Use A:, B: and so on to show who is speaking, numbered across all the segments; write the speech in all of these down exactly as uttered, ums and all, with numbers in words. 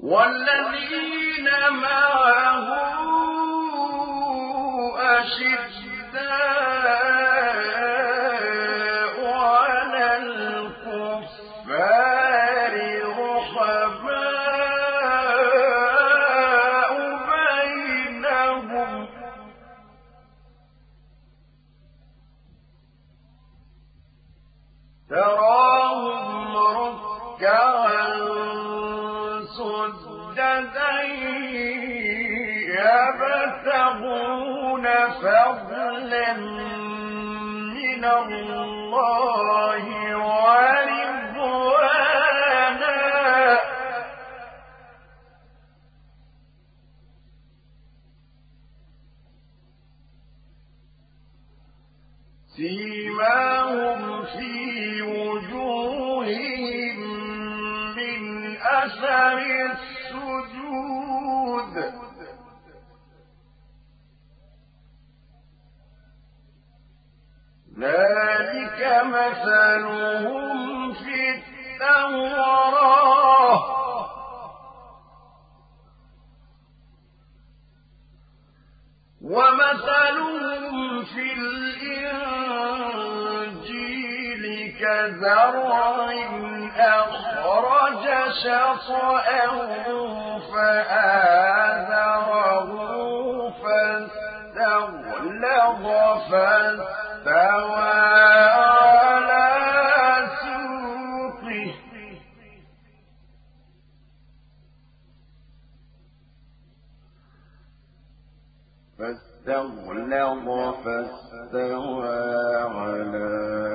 A: والذين معه أشداء على الكفار رحماء بينهم تراهم ركعا سجدا يبتغون فضلا من الله ورضوانا سيماهم في وجوههم من أثر السجود ذلك مثلهم في التوراة ومثلهم في الإنجيل كزرع أخرج شطأه فآزره فاستغلظ فاستوى على سوقه فاستغلظ فاستوى على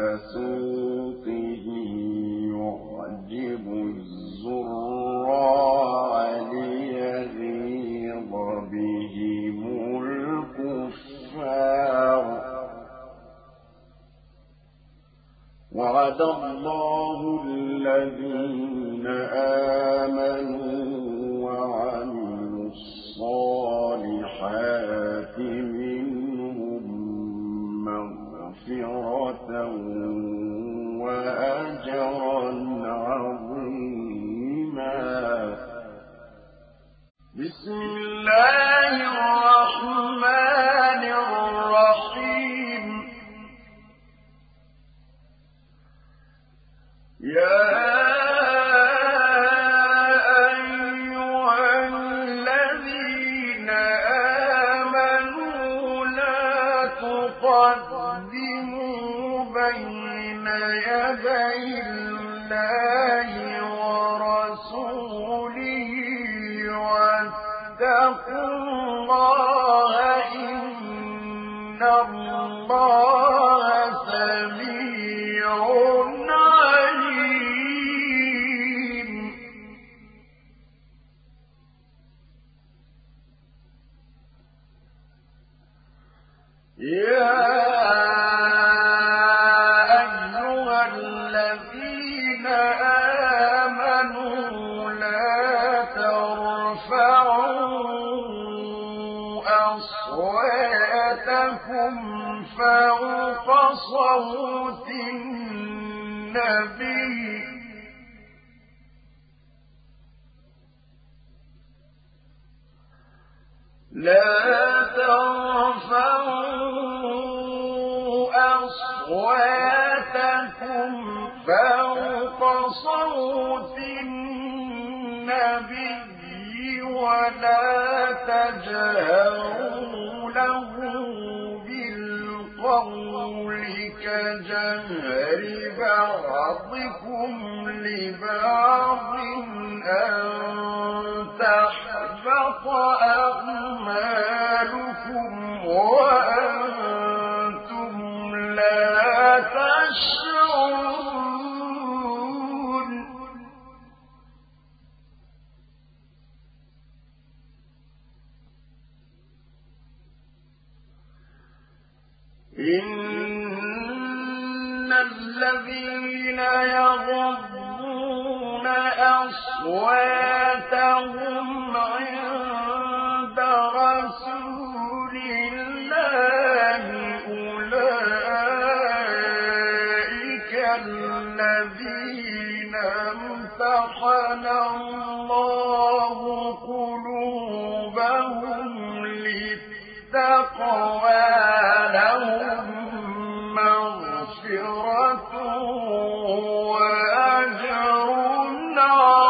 A: سوقه يعجب الزراع ليغيظ بهم الكفار وعد الله الذين آمنوا وعملوا الصالحات منهم مغفرة وأجرا عظيما. بسم الله الرحمن الرحيم. يا أيها الذين آمنوا لا تقدموا بين يدي الله ورسوله واتقوا الله إن الله سميع عليم. يا أيها الذين آمنوا لا ترفعوا أصواتكم فوق صوت النبي لا ترفعوا أصواتكم فوق صوت النبي ولا تجهروا له بالقول كجهر بعضكم لبعض أن تحبط أعمالكم وأنتم لا تشعرون. إن الذين يغضون أصواتهم عند رسول الله أولئك الذين امتحن الله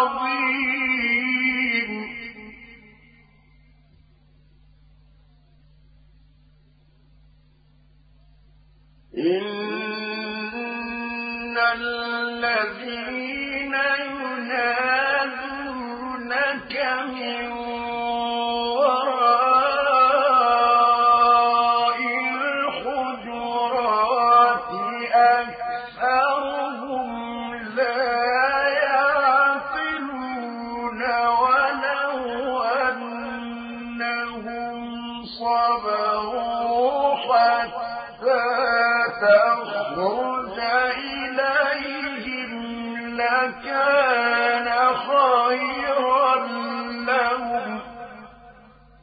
A: عظيم. إن الذين ينادونك من